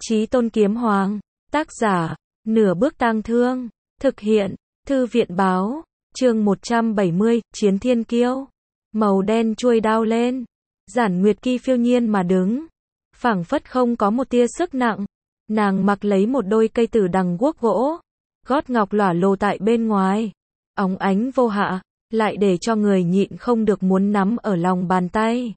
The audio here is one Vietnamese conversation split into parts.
Chí Tôn Kiếm Hoàng, tác giả, Nửa Bước Tang Thương, thực hiện, Thư viện Báo, chương 170, Chiến Thiên Kiêu. Màu đen chuôi đao lên, Giản Nguyệt Kỳ phiêu nhiên mà đứng, phảng phất không có một tia sức nặng. Nàng mặc lấy một đôi cây tử đằng guốc gỗ, gót ngọc lỏa lồ tại bên ngoài, óng ánh vô hạ, lại để cho người nhịn không được muốn nắm ở lòng bàn tay.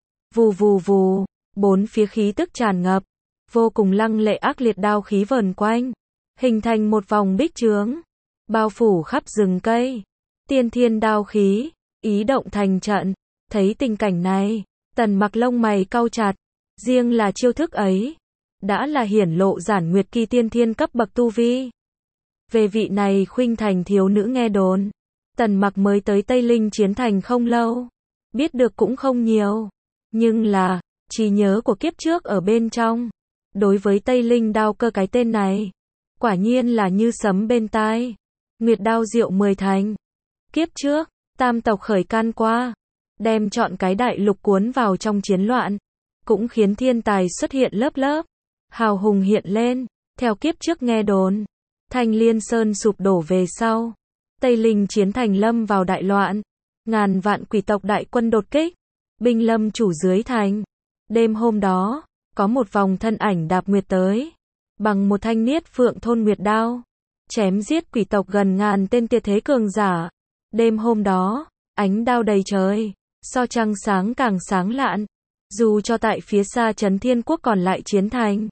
Vù vù vù, bốn phía khí tức tràn ngập, vô cùng lăng lệ ác liệt đao khí vờn quanh, hình thành một vòng bích chướng, bao phủ khắp rừng cây. Tiên thiên đao khí, ý động thành trận. Thấy tình cảnh này, Tần Mặc lông mày cau chặt, riêng là chiêu thức ấy, đã là hiển lộ Giản Nguyệt Kỳ tiên thiên cấp bậc tu vi. Về vị này khuynh thành thiếu nữ nghe đồn, Tần Mặc mới tới Tây Linh Chiến Thành không lâu, biết được cũng không nhiều, nhưng là, trí nhớ của kiếp trước ở bên trong, đối với Tây Linh đao cơ cái tên này, quả nhiên là như sấm bên tai. Nguyệt đao diệu 10 thành. Kiếp trước, tam tộc khởi can qua, đem chọn cái đại lục cuốn vào trong chiến loạn, cũng khiến thiên tài xuất hiện lớp lớp, hào hùng hiện lên. Theo kiếp trước nghe đồn, Thanh Liên Sơn sụp đổ về sau, Tây Linh Chiến Thành lâm vào đại loạn, ngàn vạn quỷ tộc đại quân đột kích, binh lâm chủ dưới thành. Đêm hôm đó, có một vòng thân ảnh đạp nguyệt tới, bằng một thanh niết phượng thôn nguyệt đao, chém giết quỷ tộc gần ngàn tên tuyệt thế cường giả. Đêm hôm đó, ánh đao đầy trời, so trăng sáng càng sáng lạn, dù cho tại phía xa Trấn Thiên Quốc còn lại chiến thành,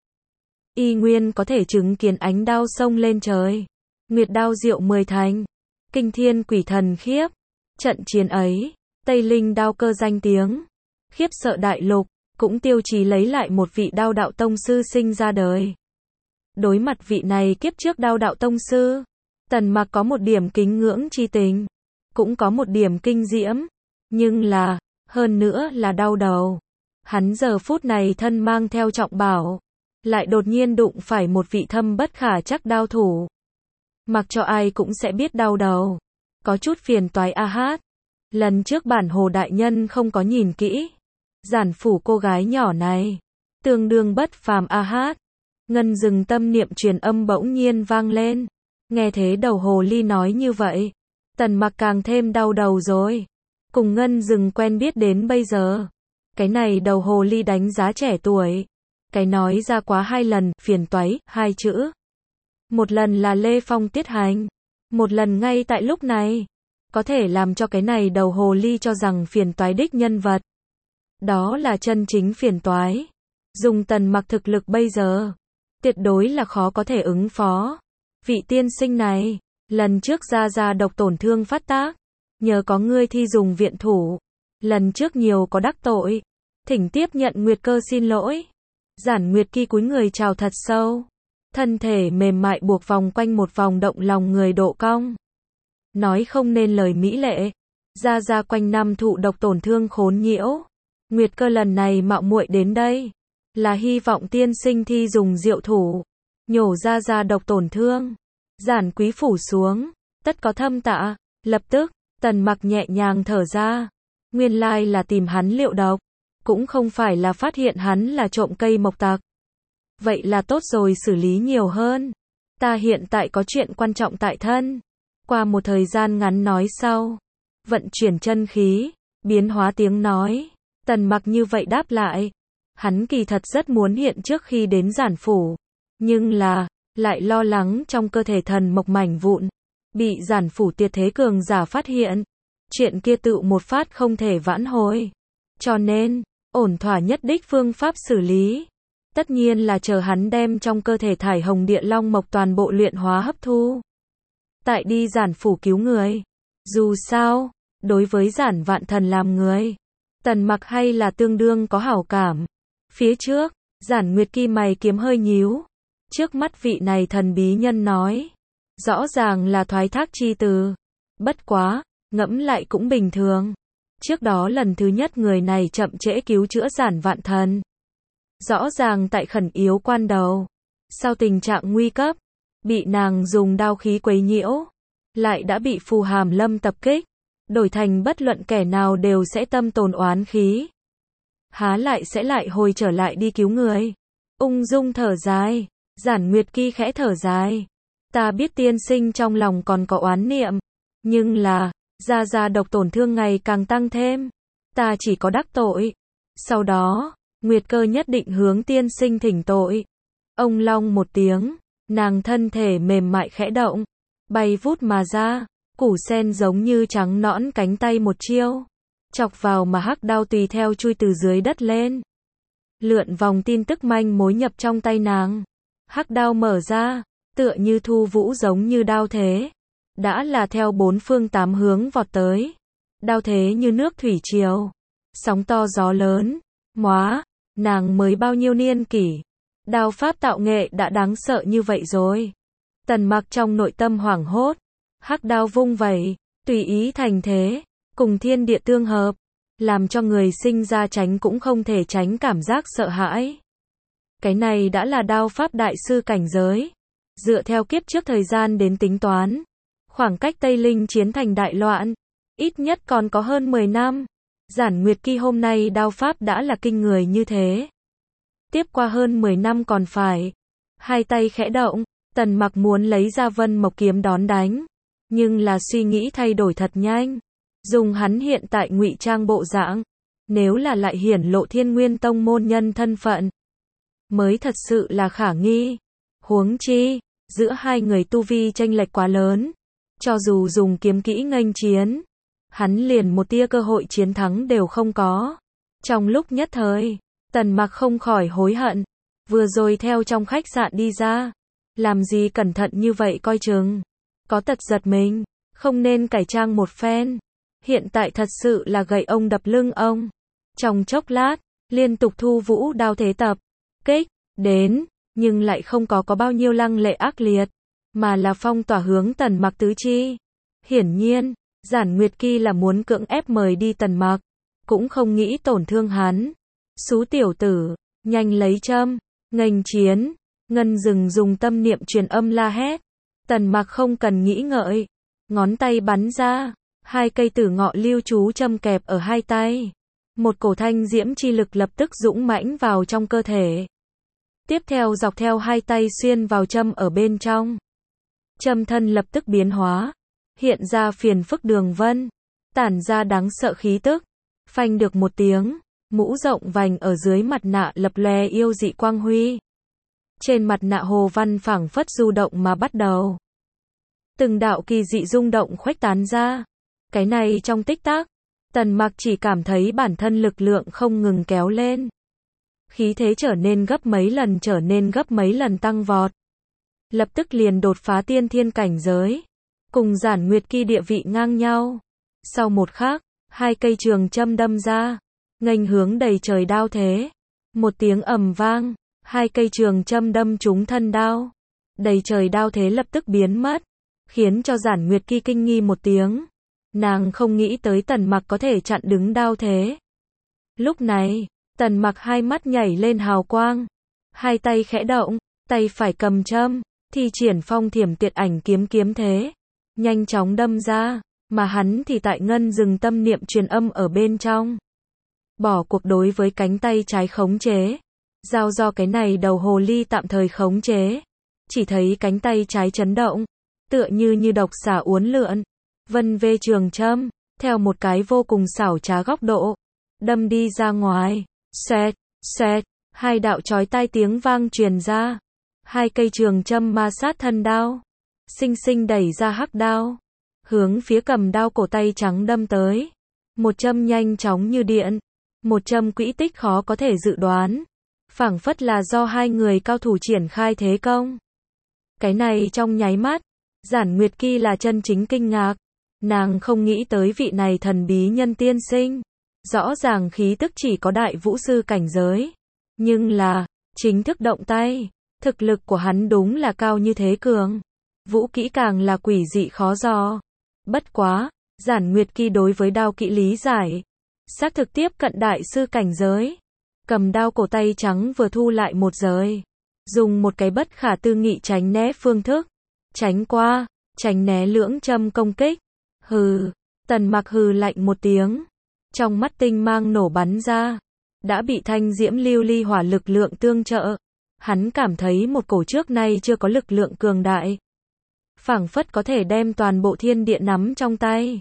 y nguyên có thể chứng kiến ánh đao sông lên trời. Nguyệt đao diệu 10 thành, kinh thiên quỷ thần khiếp. Trận chiến ấy, Tây Linh đao cơ danh tiếng, khiếp sợ đại lục, cũng tiêu chí lấy lại một vị đao đạo tông sư sinh ra đời. Đối mặt vị này kiếp trước đao đạo tông sư, Tần Mặc có một điểm kính ngưỡng chi tình, cũng có một điểm kinh diễm, nhưng là, hơn nữa là đau đầu. Hắn giờ phút này thân mang theo trọng bảo, lại đột nhiên đụng phải một vị thâm bất khả trắc đao thủ. Mặc cho ai cũng sẽ biết đau đầu, có chút phiền toái a hát. Lần trước bản Hồ đại nhân không có nhìn kỹ, Giản phủ cô gái nhỏ này, tương đương bất phàm a hát. Ngân Dừng tâm niệm truyền âm bỗng nhiên vang lên. Nghe thế đầu hồ ly nói như vậy, Tần Mặc càng thêm đau đầu rồi. Cùng Ngân Dừng quen biết đến bây giờ, cái này đầu hồ ly đánh giá trẻ tuổi, cái nói ra quá 2 lần, phiền toái, 2 chữ. Một lần là Lê Phong tiết hành, một lần ngay tại lúc này, có thể làm cho cái này đầu hồ ly cho rằng phiền toái đích nhân vật. Đó là chân chính phiền toái. Dùng Tần Mặc thực lực bây giờ, tuyệt đối là khó có thể ứng phó. Vị tiên sinh này, lần trước ra độc tổn thương phát tác, nhờ có ngươi thi dùng viện thủ, lần trước nhiều có đắc tội, thỉnh tiếp nhận Nguyệt cơ xin lỗi. Giản Nguyệt Kỳ cúi người chào thật sâu, thân thể mềm mại buộc vòng quanh một vòng động lòng người độ cong. Nói không nên lời mỹ lệ, ra quanh năm thụ độc tổn thương khốn nhiễu. Nguyệt cơ lần này mạo muội đến đây, là hy vọng tiên sinh thi dùng diệu thủ, nhổ ra độc tổn thương. Giản quý phủ xuống, tất có thâm tạ. Lập tức, Tần Mặc nhẹ nhàng thở ra. Nguyên lai là tìm hắn liệu độc, cũng không phải là phát hiện hắn là trộm cây mộc tặc. Vậy là tốt rồi, xử lý nhiều hơn. Ta hiện tại có chuyện quan trọng tại thân. Qua một thời gian ngắn nói sau, vận chuyển chân khí, biến hóa tiếng nói, Tần Mặc như vậy đáp lại. Hắn kỳ thật rất muốn hiện trước khi đến Giản phủ, nhưng là, lại lo lắng trong cơ thể thần mộc mảnh vụn, bị Giản phủ tuyệt thế cường giả phát hiện. Chuyện kia tự một phát không thể vãn hồi. Cho nên, ổn thỏa nhất đích phương pháp xử lý, tất nhiên là chờ hắn đem trong cơ thể thải hồng địa long mộc toàn bộ luyện hóa hấp thu. Tại đi Giản phủ cứu người. Dù sao, đối với Giản Vạn Thần làm người, Tần Mặc hay là tương đương có hảo cảm. Phía trước, Giản Nguyệt Kỳ mày kiếm hơi nhíu. Trước mắt vị này thần bí nhân nói, rõ ràng là thoái thác chi từ. Bất quá, ngẫm lại cũng bình thường. Trước đó lần thứ nhất người này chậm trễ cứu chữa Giản Vạn Thần. Rõ ràng tại khẩn yếu quan đầu, sau tình trạng nguy cấp, bị nàng dùng đao khí quấy nhiễu, lại đã bị Phù Hàm Lâm tập kích, đổi thành bất luận kẻ nào đều sẽ tâm tồn oán khí. Há lại sẽ lại hồi trở lại đi cứu người. ung dung thở dài. Giản Nguyệt Kỳ khẽ thở dài. Ta biết tiên sinh trong lòng còn có oán niệm, nhưng là, gia độc tổn thương ngày càng tăng thêm. Ta chỉ có đắc tội. Sau đó, Nguyệt Cơ nhất định hướng tiên sinh thỉnh tội. Ông long một tiếng, nàng thân thể mềm mại khẽ động, bay vút mà ra, củ sen giống như trắng nõn cánh tay một chiêu, chọc vào mà hắc đao tùy theo chui từ dưới đất lên. Lượn vòng tin tức manh mối nhập trong tay nàng. Hắc đao mở ra, tựa như thu vũ giống như đao thế. Đã là theo bốn phương tám hướng vọt tới. Đao thế như nước thủy triều. Sóng to gió lớn. Móa, nàng mới bao nhiêu niên kỷ. Đao pháp tạo nghệ đã đáng sợ như vậy rồi. Tần Mặc trong nội tâm hoảng hốt. Hắc đao vung vẩy, tùy ý thành thế, cùng thiên địa tương hợp, làm cho người sinh ra tránh cũng không thể tránh cảm giác sợ hãi. Cái này đã là đao pháp đại sư cảnh giới. Dựa theo kiếp trước thời gian đến tính toán, khoảng cách Tây Linh chiến thành đại loạn, ít nhất còn có hơn 10 năm. Giản Nguyệt Kỳ hôm nay đao pháp đã là kinh người như thế. Tiếp qua hơn 10 năm còn phải. Hai tay khẽ động, Tần Mặc muốn lấy ra Vân Mộc kiếm đón đánh, nhưng là suy nghĩ thay đổi thật nhanh. Dùng hắn hiện tại ngụy trang bộ dạng, nếu là lại hiển lộ Thiên Nguyên Tông môn nhân thân phận, mới thật sự là khả nghi. Huống chi, giữa hai người tu vi chênh lệch quá lớn, cho dù dùng kiếm kỹ nghênh chiến, hắn liền một tia cơ hội chiến thắng đều không có. Trong lúc nhất thời, Tần Mặc không khỏi hối hận, vừa rồi theo trong khách sạn đi ra, làm gì cẩn thận như vậy coi chừng, có tật giật mình, không nên cải trang một phen. Hiện tại thật sự là gậy ông đập lưng ông. Trong chốc lát, liên tục thu vũ đao thế tập kích đến, nhưng lại không có bao nhiêu lăng lệ ác liệt, mà là phong tỏa hướng Tần Mặc tứ chi. Hiển nhiên, Giản Nguyệt Kỳ là muốn cưỡng ép mời đi Tần Mặc, cũng không nghĩ tổn thương hắn. Xú tiểu tử, nhanh lấy châm, nghênh chiến. Ngân Dừng dùng tâm niệm truyền âm la hét. Tần Mặc không cần nghĩ ngợi, ngón tay bắn ra, hai cây tử ngọ lưu chú châm kẹp ở hai tay. Một cổ thanh diễm chi lực lập tức dũng mãnh vào trong cơ thể. Tiếp theo dọc theo hai tay xuyên vào châm ở bên trong. Châm thân lập tức biến hóa, hiện ra phiền phức đường vân, tản ra đáng sợ khí tức. Phanh được một tiếng, mũ rộng vành ở dưới mặt nạ lập lòe yêu dị quang huy. Trên mặt nạ hồ văn phảng phất du động mà bắt đầu. Từng đạo kỳ dị rung động khuếch tán ra. Cái này trong tích tắc, Tần Mặc chỉ cảm thấy bản thân lực lượng không ngừng kéo lên. Khí thế trở nên gấp mấy lần tăng vọt. Lập tức liền đột phá tiên thiên cảnh giới. Cùng Giản Nguyệt Kỳ địa vị ngang nhau. Sau một khắc, hai cây trường châm đâm ra, nghênh hướng đầy trời đao thế. Một tiếng ầm vang, hai cây trường châm đâm trúng thân đao. Đầy trời đao thế lập tức biến mất, khiến cho Giản Nguyệt Kỳ kinh nghi một tiếng. Nàng không nghĩ tới Tần Mặc có thể chặn đứng đao thế. Lúc này, Tần Mặc hai mắt nhảy lên hào quang, hai tay khẽ động, tay phải cầm châm, thi triển phong thiểm tuyệt ảnh kiếm thế, nhanh chóng đâm ra, mà hắn thì tại Ngân Dừng tâm niệm truyền âm ở bên trong. Bỏ cuộc đối với cánh tay trái khống chế, giao do cái này đầu hồ ly tạm thời khống chế. Chỉ thấy cánh tay trái chấn động, tựa như độc xà uốn lượn, vân vê trường châm, theo một cái vô cùng xảo trá góc độ, đâm đi ra ngoài. Xoẹt, xoẹt, hai đạo chói tai tiếng vang truyền ra. Hai cây trường châm ma sát thân đao, xinh xinh đẩy ra hắc đao, hướng phía cầm đao cổ tay trắng đâm tới. Một châm nhanh chóng như điện, một châm quỹ tích khó có thể dự đoán, phảng phất là do hai người cao thủ triển khai thế công. Cái này trong nháy mắt, Giản Nguyệt Kỳ là chân chính kinh ngạc. Nàng không nghĩ tới vị này thần bí nhân tiên sinh. Rõ ràng khí tức chỉ có đại vũ sư cảnh giới. Nhưng là, chính thức động tay, thực lực của hắn đúng là cao như thế cường. Vũ kỹ càng là quỷ dị khó dò. Bất quá, Giản Nguyệt Kỳ đối với đao kỹ lý giải, xác thực tiếp cận đại sư cảnh giới. Cầm đao cổ tay trắng vừa thu lại một giới, dùng một cái bất khả tư nghị tránh né phương thức, tránh qua, tránh né lưỡng châm công kích. Hừ, Tần Mặc hừ lạnh một tiếng, trong mắt tinh mang nổ bắn ra, đã bị thanh diễm lưu ly hỏa lực lượng tương trợ, Hắn cảm thấy một cổ trước nay chưa có lực lượng cường đại. Phảng phất có thể đem toàn bộ thiên địa nắm trong tay.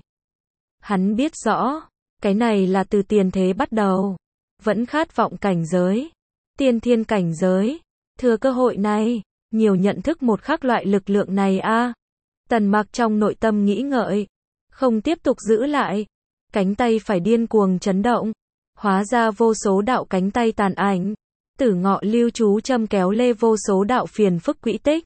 Hắn biết rõ, cái này là từ tiền thế bắt đầu. Vẫn khát vọng cảnh giới. Tiên thiên cảnh giới. Thừa cơ hội này, nhiều nhận thức một khắc loại lực lượng này a. Tần Mặc trong nội tâm nghĩ ngợi. Không tiếp tục giữ lại. Cánh tay phải điên cuồng chấn động. Hóa ra vô số đạo cánh tay tàn ảnh. Tử Ngọ Lưu chú châm kéo lê vô số đạo phiền phức quỹ tích.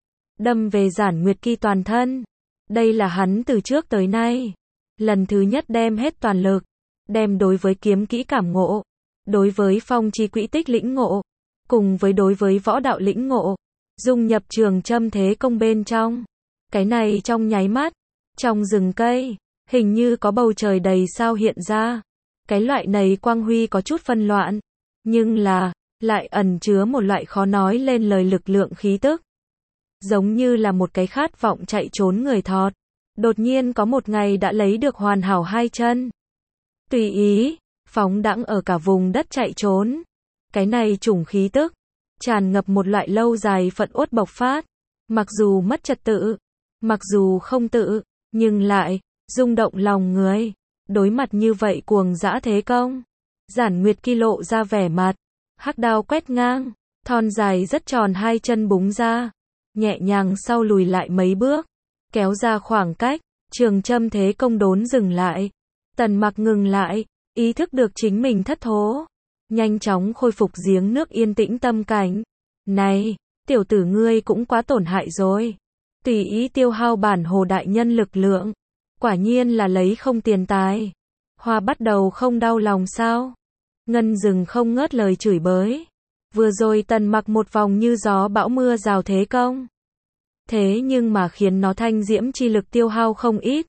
Đâm về Giản Nguyệt Kỳ toàn thân. Đây là hắn từ trước tới nay. Lần thứ nhất đem hết toàn lực. Đem đối với kiếm kỹ cảm ngộ. Đối với phong chi quỹ tích lĩnh ngộ. Cùng với đối với võ đạo lĩnh ngộ. Dung nhập trường châm thế công bên trong. Cái này trong nháy mắt. Trong rừng cây. Hình như có bầu trời đầy sao hiện ra. Cái loại này quang huy có chút phân loạn. Nhưng là, lại ẩn chứa một loại khó nói lên lời lực lượng khí tức. Giống như là một cái khát vọng chạy trốn người thọt. Đột nhiên có một ngày đã lấy được hoàn hảo hai chân. Tùy ý, phóng đãng ở cả vùng đất chạy trốn. Cái này chủng khí tức. Tràn ngập một loại lâu dài phận uất bộc phát. Mặc dù mất trật tự. Mặc dù không tự. Nhưng lại, rung động lòng người. Đối mặt như vậy cuồng dã thế công. Giản Nguyệt Kỳ lộ ra vẻ mặt. Hắc đao quét ngang. Thon dài rất tròn hai chân búng ra. Nhẹ nhàng sau lùi lại mấy bước. Kéo ra khoảng cách. Trường châm thế công đốn dừng lại. Tần Mặc ngừng lại. Ý thức được chính mình thất thố. Nhanh chóng khôi phục giếng nước yên tĩnh tâm cảnh. Này, tiểu tử ngươi cũng quá tổn hại rồi. Tùy ý tiêu hao bản hồ đại nhân lực lượng. Quả nhiên là lấy không tiền tài. Hoa bắt đầu không đau lòng sao? Ngân Dừng không ngớt lời chửi bới. Vừa rồi Tần Mặc một vòng như gió bão mưa rào thế công. Thế nhưng mà khiến nó thanh diễm chi lực tiêu hao không ít.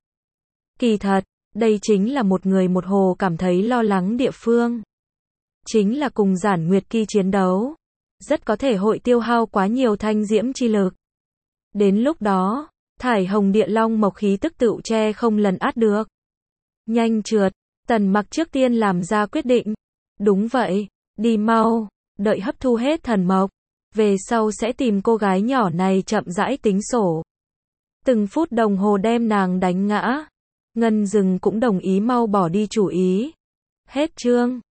Kỳ thật, đây chính là một người một hồ cảm thấy lo lắng địa phương. Chính là cùng Giản Nguyệt Kỳ chiến đấu. Rất có thể hội tiêu hao quá nhiều thanh diễm chi lực. Đến lúc đó, thải hồng địa long mộc khí tức tựu che không lần át được. Nhanh trượt, Tần Mặc trước tiên làm ra quyết định. Đúng vậy, đi mau, đợi hấp thu hết thần mộc. Về sau sẽ tìm cô gái nhỏ này chậm rãi tính sổ. Từng phút đồng hồ đem nàng đánh ngã. Ngân Dừng cũng đồng ý mau bỏ đi chủ ý. Hết chương.